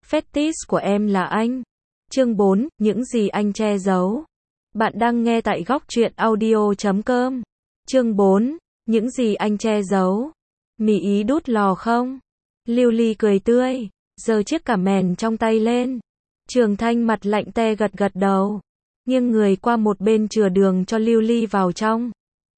Fetish của em là anh. Chương 4, những gì anh che giấu. Bạn đang nghe tại góc truyện audio.com. Chương 4, những gì anh che giấu. Mị ý đút lò không? Lưu Ly cười tươi, giơ chiếc cả mèn trong tay lên. Trường Thanh mặt lạnh te gật gật đầu, nghiêng người qua một bên chừa đường cho Lưu Ly vào trong.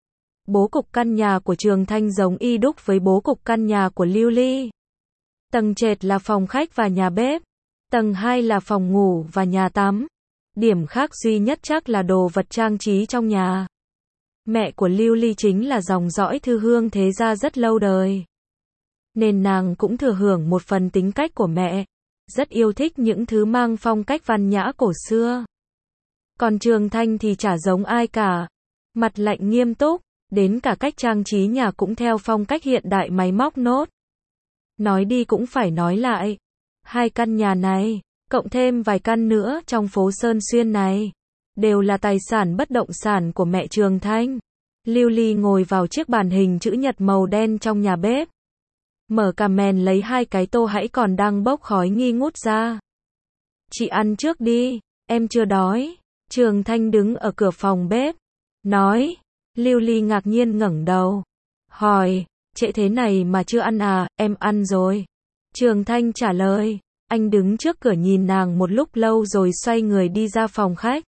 Bố cục căn nhà của Trường Thanh giống y đúc với bố cục căn nhà của Lưu Ly. Tầng trệt là phòng khách và nhà bếp, tầng 2 là phòng ngủ và nhà tắm. Điểm khác duy nhất chắc là đồ vật trang trí trong nhà. Mẹ của Lưu Ly chính là dòng dõi thư hương thế gia rất lâu đời, nên nàng cũng thừa hưởng một phần tính cách của mẹ, rất yêu thích những thứ mang phong cách văn nhã cổ xưa. Còn Trường Thanh thì chả giống ai cả, mặt lạnh nghiêm túc, đến cả cách trang trí nhà cũng theo phong cách hiện đại máy móc nốt. Nói đi cũng phải nói lại, hai căn nhà này, cộng thêm vài căn nữa trong phố Sơn Xuyên này, đều là tài sản bất động sản của mẹ Trường Thanh. Lưu Ly ngồi vào chiếc bàn hình chữ nhật màu đen trong nhà bếp, mở cà mèn lấy hai cái tô hãy còn đang bốc khói nghi ngút ra. Chị ăn trước đi, em chưa đói. Trường Thanh đứng ở cửa phòng bếp, nói. Lưu Ly ngạc nhiên ngẩng đầu, hỏi, trễ thế này mà chưa ăn à? Em ăn rồi. Trường Thanh trả lời. Anh đứng trước cửa nhìn nàng một lúc lâu rồi xoay người đi ra phòng khách.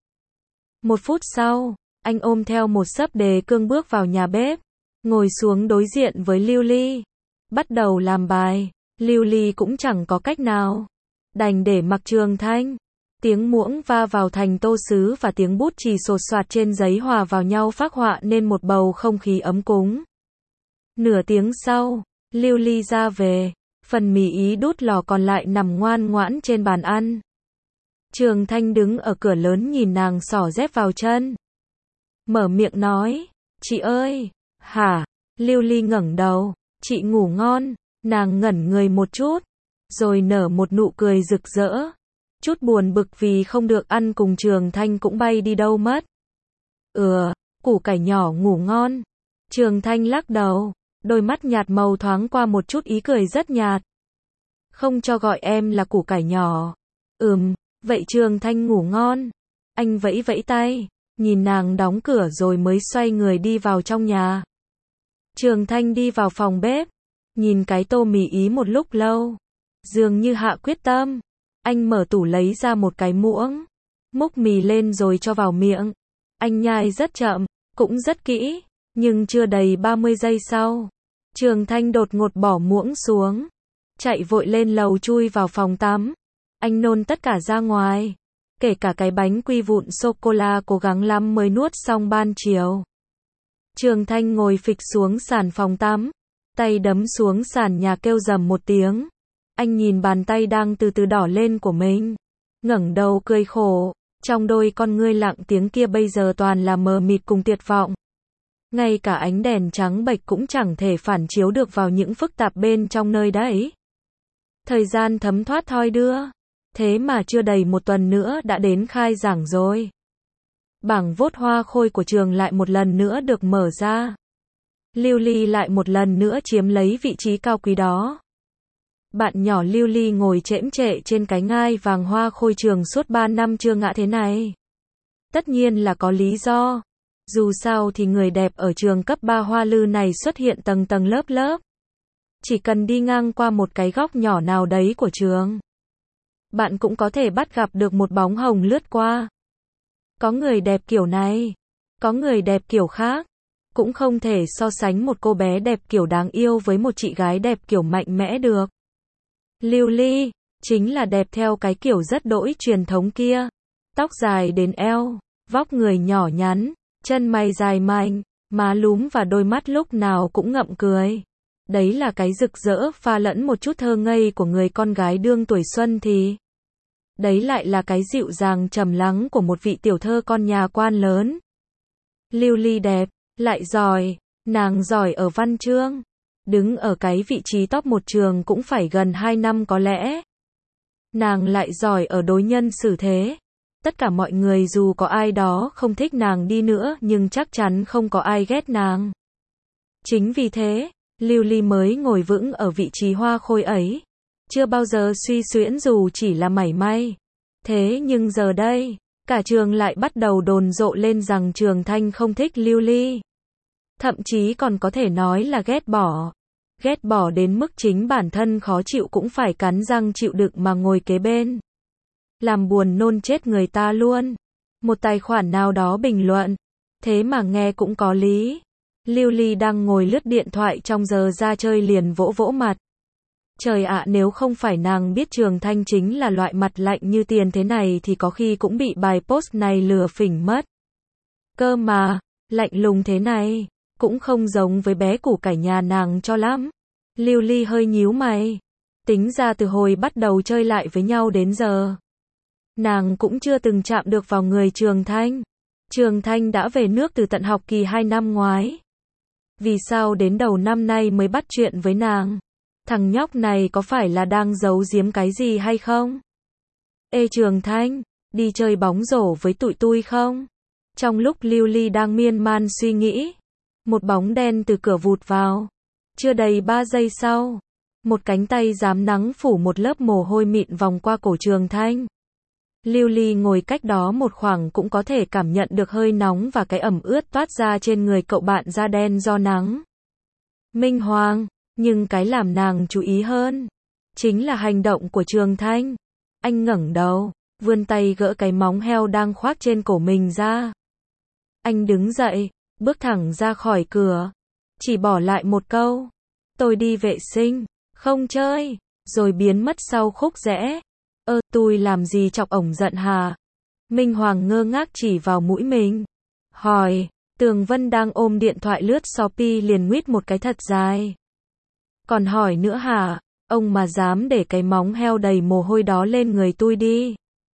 Một phút sau, anh ôm theo một xấp đề cương bước vào nhà bếp, ngồi xuống đối diện với Lưu Ly, bắt đầu làm bài. Lưu Ly cũng chẳng có cách nào, đành để mặc Trường Thanh. Tiếng muỗng va vào thành tô sứ và tiếng bút chì sột soạt trên giấy hòa vào nhau phác họa nên một bầu không khí ấm cúng. Nửa tiếng sau, Lưu Ly ra về, phần mì ý đút lò còn lại nằm ngoan ngoãn trên bàn ăn. Trường Thanh đứng ở cửa lớn nhìn nàng xỏ dép vào chân, mở miệng nói, chị ơi. Hả? Lưu Ly ngẩng đầu, chị ngủ ngon. Nàng ngẩn người một chút, rồi nở một nụ cười rực rỡ. Chút buồn bực vì không được ăn cùng Trường Thanh cũng bay đi đâu mất. Củ cải nhỏ ngủ ngon. Trường Thanh lắc đầu, đôi mắt nhạt màu thoáng qua một chút ý cười rất nhạt. Không cho gọi em là củ cải nhỏ. Vậy Trường Thanh ngủ ngon. Anh vẫy vẫy tay, nhìn nàng đóng cửa rồi mới xoay người đi vào trong nhà. Trường Thanh đi vào phòng bếp, nhìn cái tô mì ý một lúc lâu, dường như hạ quyết tâm. Anh mở tủ lấy ra một cái muỗng, múc mì lên rồi cho vào miệng. Anh nhai rất chậm, cũng rất kỹ, nhưng chưa đầy 30 giây sau, Trường Thanh đột ngột bỏ muỗng xuống, chạy vội lên lầu chui vào phòng tắm. Anh nôn tất cả ra ngoài, kể cả cái bánh quy vụn sô-cô-la cố gắng lắm mới nuốt xong ban chiều. Trường Thanh ngồi phịch xuống sàn phòng tắm, tay đấm xuống sàn nhà kêu rầm một tiếng. Anh nhìn bàn tay đang từ từ đỏ lên của mình, ngẩng đầu cười khổ, trong đôi con ngươi lặng tiếng kia bây giờ toàn là mờ mịt cùng tuyệt vọng. Ngay cả ánh đèn trắng bệch cũng chẳng thể phản chiếu được vào những phức tạp bên trong nơi đấy. Thời gian thấm thoát thoi đưa, thế mà chưa đầy một tuần nữa đã đến khai giảng rồi. Bảng vốt hoa khôi của trường lại một lần nữa được mở ra. Lưu Ly lại một lần nữa chiếm lấy vị trí cao quý đó. Bạn nhỏ Lưu Ly ngồi chễm chệ trên cái ngai vàng hoa khôi trường suốt 3 năm chưa ngã thế này. Tất nhiên là có lý do. Dù sao thì người đẹp ở trường cấp 3 Hoa Lư này xuất hiện tầng tầng lớp lớp. Chỉ cần đi ngang qua một cái góc nhỏ nào đấy của trường, bạn cũng có thể bắt gặp được một bóng hồng lướt qua. Có người đẹp kiểu này, có người đẹp kiểu khác. Cũng không thể so sánh một cô bé đẹp kiểu đáng yêu với một chị gái đẹp kiểu mạnh mẽ được. Lưu Ly chính là đẹp theo cái kiểu rất đỗi truyền thống kia. Tóc dài đến eo, vóc người nhỏ nhắn, chân mày dài mảnh, má lúm và đôi mắt lúc nào cũng ngậm cười. Đấy là cái rực rỡ pha lẫn một chút thơ ngây của người con gái đương tuổi xuân thì. Đấy lại là cái dịu dàng trầm lắng của một vị tiểu thơ con nhà quan lớn. Lưu Ly đẹp, lại giỏi, nàng giỏi ở văn chương. Đứng ở cái vị trí top một trường cũng phải gần 2 năm có lẽ. Nàng lại giỏi ở đối nhân xử thế. Tất cả mọi người dù có ai đó không thích nàng đi nữa nhưng chắc chắn không có ai ghét nàng. Chính vì thế, Lưu Ly mới ngồi vững ở vị trí hoa khôi ấy. chưa bao giờ suy xuyễn dù chỉ là mảy may. Thế nhưng giờ đây, cả trường lại bắt đầu đồn rộ lên rằng Trường Thanh không thích Lưu Ly. Thậm chí còn có thể nói là ghét bỏ. Ghét bỏ đến mức chính bản thân khó chịu cũng phải cắn răng chịu đựng mà ngồi kế bên. Làm buồn nôn chết người ta luôn. Một tài khoản nào đó bình luận. Thế mà nghe cũng có lý. Lưu Ly đang ngồi lướt điện thoại trong giờ ra chơi liền vỗ vỗ mặt. Trời ạ, nếu không phải nàng biết Trường Thanh chính là loại mặt lạnh như tiền thế này thì có khi cũng bị bài post này lừa phỉnh mất. Cơ mà, lạnh lùng thế này, cũng không giống với bé củ cải nhà nàng cho lắm. Lưu Ly hơi nhíu mày. Tính ra từ hồi bắt đầu chơi lại với nhau đến giờ, nàng cũng chưa từng chạm được vào người Trường Thanh. Trường Thanh đã về nước từ tận học kỳ 2 năm ngoái. Vì sao đến đầu năm nay mới bắt chuyện với nàng? Thằng nhóc này có phải là đang giấu giếm cái gì hay không? Ê Trường Thanh, đi chơi bóng rổ với tụi tui không? Trong lúc Lưu Ly đang miên man suy nghĩ, một bóng đen từ cửa vụt vào. Chưa đầy 3 giây sau, một cánh tay rám nắng phủ một lớp mồ hôi mịn vòng qua cổ Trường Thanh. Lưu Ly ngồi cách đó một khoảng cũng có thể cảm nhận được hơi nóng và cái ẩm ướt toát ra trên người cậu bạn da đen do nắng. Minh Hoàng, nhưng cái làm nàng chú ý hơn chính là hành động của Trường Thanh. Anh ngẩng đầu, vươn tay gỡ cái móng heo đang khoác trên cổ mình ra. Anh đứng dậy, bước thẳng ra khỏi cửa, chỉ bỏ lại một câu: "Tôi đi vệ sinh, không chơi", rồi biến mất sau khúc rẽ. Tôi làm gì chọc ổng giận hả? Minh Hoàng ngơ ngác chỉ vào mũi mình, hỏi. Tường Vân đang ôm điện thoại lướt Shopee liền nguýt một cái thật dài. Còn hỏi nữa hả? Ông mà dám để cái móng heo đầy mồ hôi đó lên người tôi đi,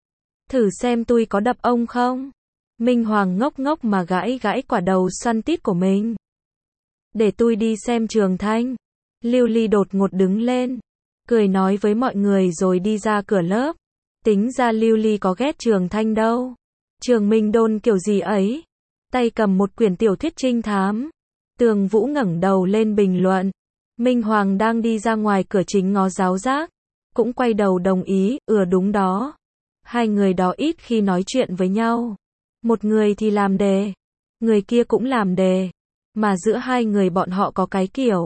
thử xem tôi có đập ông không? Minh Hoàng ngốc ngốc mà gãi gãi quả đầu xoăn tít của mình. Để tôi đi xem Trường Thanh. Lưu Ly đột ngột đứng lên, cười nói với mọi người rồi đi ra cửa lớp. Tính ra Lưu Ly có ghét Trường Thanh đâu. Trường Minh Đôn kiểu gì ấy, tay cầm một quyển tiểu thuyết trinh thám. Tường Vũ ngẩng đầu lên bình luận. Minh Hoàng đang đi ra ngoài cửa chính ngó giáo giác, cũng quay đầu đồng ý, đúng đó. Hai người đó ít khi nói chuyện với nhau. Một người thì làm đề, người kia cũng làm đề. Mà giữa hai người bọn họ có cái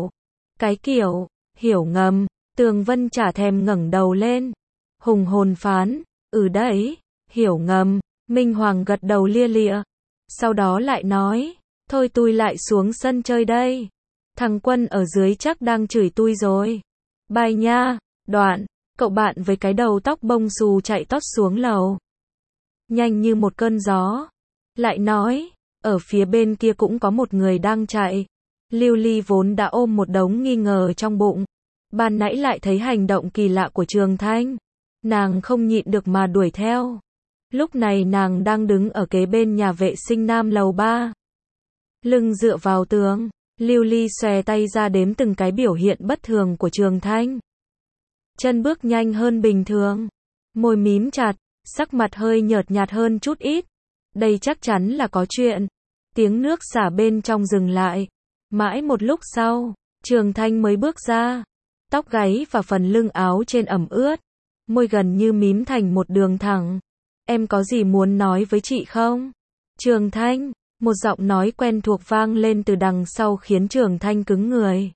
kiểu, hiểu ngầm. Tường Vân chả thèm ngẩng đầu lên, hùng hồn phán, đấy, hiểu ngầm. Minh Hoàng gật đầu lia lịa, sau đó lại nói, thôi tôi lại xuống sân chơi đây. Thằng Quân ở dưới chắc đang chửi tôi rồi. Bye nha. Đoạn, cậu bạn với cái đầu tóc bông xù chạy tót xuống lầu. Nhanh như một cơn gió. Lại nói, ở phía bên kia cũng có một người đang chạy. Lưu Ly vốn đã ôm một đống nghi ngờ trong bụng. Ban nãy lại thấy hành động kỳ lạ của Trường Thanh. Nàng không nhịn được mà đuổi theo. Lúc này nàng đang đứng ở kế bên nhà vệ sinh nam lầu 3. Lưng dựa vào tường. Lưu Ly xòe tay ra đếm từng cái biểu hiện bất thường của Trường Thanh. Chân bước nhanh hơn bình thường, môi mím chặt, sắc mặt hơi nhợt nhạt hơn chút ít. Đây chắc chắn là có chuyện. Tiếng nước xả bên trong dừng lại. Mãi một lúc sau, Trường Thanh mới bước ra. Tóc gáy và phần lưng áo trên ẩm ướt, môi gần như mím thành một đường thẳng. Em có gì muốn nói với chị không? Trường Thanh, một giọng nói quen thuộc vang lên từ đằng sau khiến Trường Thanh cứng người.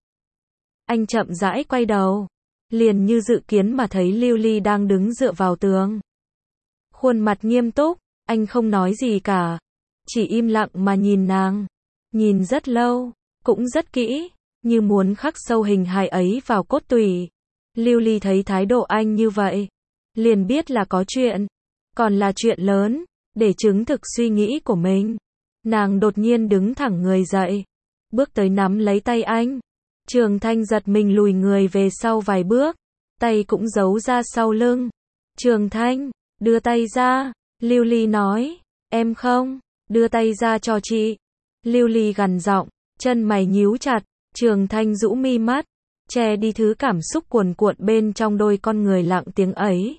Anh chậm rãi quay đầu, liền như dự kiến mà thấy Lưu Ly đang đứng dựa vào tường. Khuôn mặt nghiêm túc, anh không nói gì cả, chỉ im lặng mà nhìn nàng. Nhìn rất lâu, cũng rất kỹ, như muốn khắc sâu hình hài ấy vào cốt tủy. Lưu Ly thấy thái độ anh như vậy, liền biết là có chuyện, còn là chuyện lớn. Để chứng thực suy nghĩ của mình, nàng đột nhiên đứng thẳng người dậy, bước tới nắm lấy tay anh. Trường Thanh giật mình lùi người về sau vài bước, tay cũng giấu ra sau lưng. Trường Thanh, đưa tay ra. Lưu Ly nói, em không, đưa tay ra cho chị. Lưu Ly gằn giọng, chân mày nhíu chặt. Trường Thanh rũ mi mắt, che đi thứ cảm xúc cuồn cuộn bên trong đôi con người lặng tiếng ấy.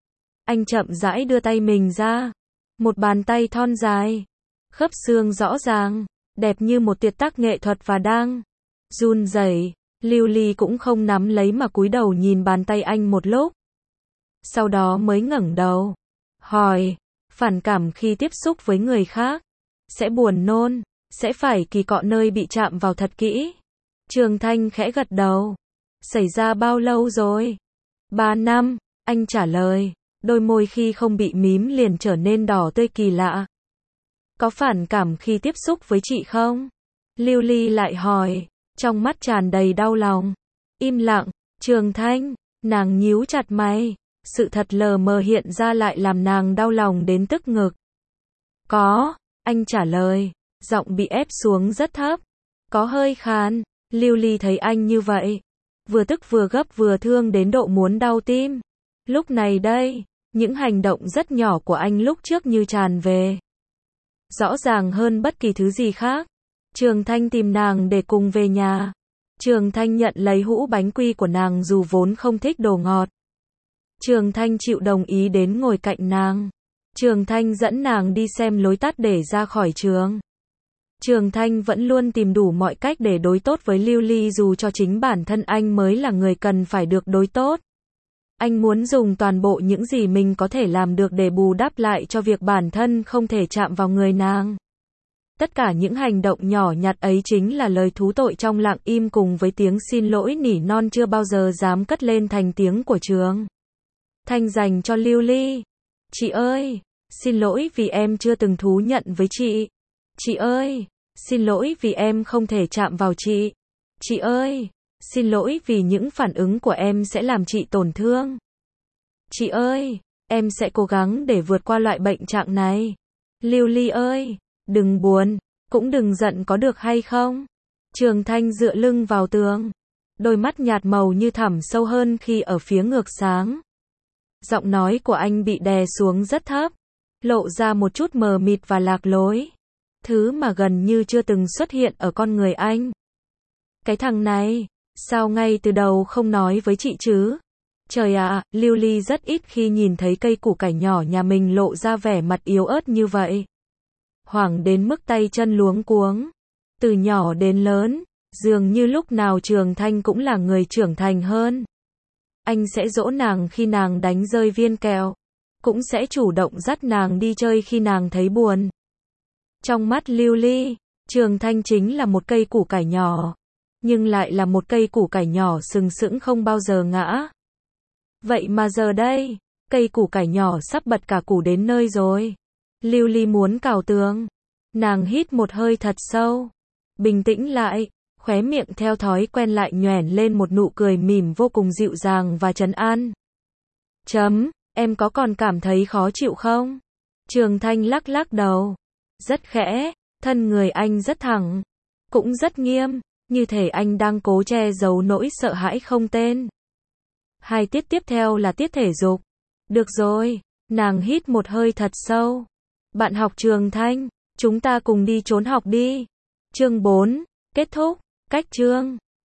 Anh chậm rãi đưa tay mình ra, một bàn tay thon dài, khớp xương rõ ràng, đẹp như một tuyệt tác nghệ thuật và đang run rẩy. Lưu Ly cũng không nắm lấy mà cúi đầu nhìn bàn tay anh một lúc. Sau đó mới ngẩng đầu. Hỏi, phản cảm khi tiếp xúc với người khác. Sẽ buồn nôn, sẽ phải kỳ cọ nơi bị chạm vào thật kỹ. Trường Thanh khẽ gật đầu. Xảy ra bao lâu rồi? 3 năm, anh trả lời. Đôi môi khi không bị mím liền trở nên đỏ tươi kỳ lạ. Có phản cảm khi tiếp xúc với chị không? Lưu Ly lại hỏi, trong mắt tràn đầy đau lòng. Im lặng, Trường Thanh, nàng nhíu chặt mày. Sự thật lờ mờ hiện ra lại làm nàng đau lòng đến tức ngực. Có, anh trả lời, giọng bị ép xuống rất thấp. Có hơi khàn. Lưu Ly thấy anh như vậy, vừa tức vừa gấp vừa thương đến độ muốn đau tim. Lúc này đây, những hành động rất nhỏ của anh lúc trước như tràn về. Rõ ràng hơn bất kỳ thứ gì khác. Trường Thanh tìm nàng để cùng về nhà. Trường Thanh nhận lấy hũ bánh quy của nàng dù vốn không thích đồ ngọt. Trường Thanh chịu đồng ý đến ngồi cạnh nàng. Trường Thanh dẫn nàng đi xem lối tắt để ra khỏi trường. Trường Thanh vẫn luôn tìm đủ mọi cách để đối tốt với Lưu Ly dù cho chính bản thân anh mới là người cần phải được đối tốt. Anh muốn dùng toàn bộ những gì mình có thể làm được để bù đắp lại cho việc bản thân không thể chạm vào người nàng. Tất cả những hành động nhỏ nhặt ấy chính là lời thú tội trong lặng im cùng với tiếng xin lỗi nỉ non chưa bao giờ dám cất lên thành tiếng của Trường Thanh dành cho Lưu Ly. Chị ơi, xin lỗi vì em chưa từng thú nhận với chị. Chị ơi, xin lỗi vì em không thể chạm vào chị. Chị ơi, xin lỗi vì những phản ứng của em sẽ làm chị tổn thương. Chị ơi, em sẽ cố gắng để vượt qua loại bệnh trạng này. Lưu Ly ơi, đừng buồn, cũng đừng giận có được hay không? Trường Thanh dựa lưng vào tường. Đôi mắt nhạt màu như thẳm sâu hơn khi ở phía ngược sáng. Giọng nói của anh bị đè xuống rất thấp, lộ ra một chút mờ mịt và lạc lối. Thứ mà gần như chưa từng xuất hiện ở con người anh. Cái thằng này, sao ngay từ đầu không nói với chị chứ? Trời ạ, Lưu Ly rất ít khi nhìn thấy cây củ cải nhỏ nhà mình lộ ra vẻ mặt yếu ớt như vậy. Hoảng đến mức tay chân luống cuống. Từ nhỏ đến lớn, dường như lúc nào Trường Thanh cũng là người trưởng thành hơn. Anh sẽ dỗ nàng khi nàng đánh rơi viên kẹo. Cũng sẽ chủ động dắt nàng đi chơi khi nàng thấy buồn. Trong mắt Lưu Ly, Trường Thanh chính là một cây củ cải nhỏ. Nhưng lại là một cây củ cải nhỏ sừng sững không bao giờ ngã. Vậy mà giờ đây, cây củ cải nhỏ sắp bật cả củ đến nơi rồi. Lưu Ly muốn cào tường. Nàng hít một hơi thật sâu. Bình tĩnh lại, khóe miệng theo thói quen lại nhoẻn lên một nụ cười mỉm vô cùng dịu dàng và trấn an. Em có còn cảm thấy khó chịu không? Trường Thanh lắc lắc đầu. Rất khẽ, thân người anh rất thẳng. Cũng rất nghiêm, như thể anh đang cố che giấu nỗi sợ hãi không tên. 2 tiết tiếp theo là tiết thể dục. Được rồi, nàng hít một hơi thật sâu. Bạn học Trường Thanh, chúng ta cùng đi trốn học đi. Chương 4, kết thúc, cách chương.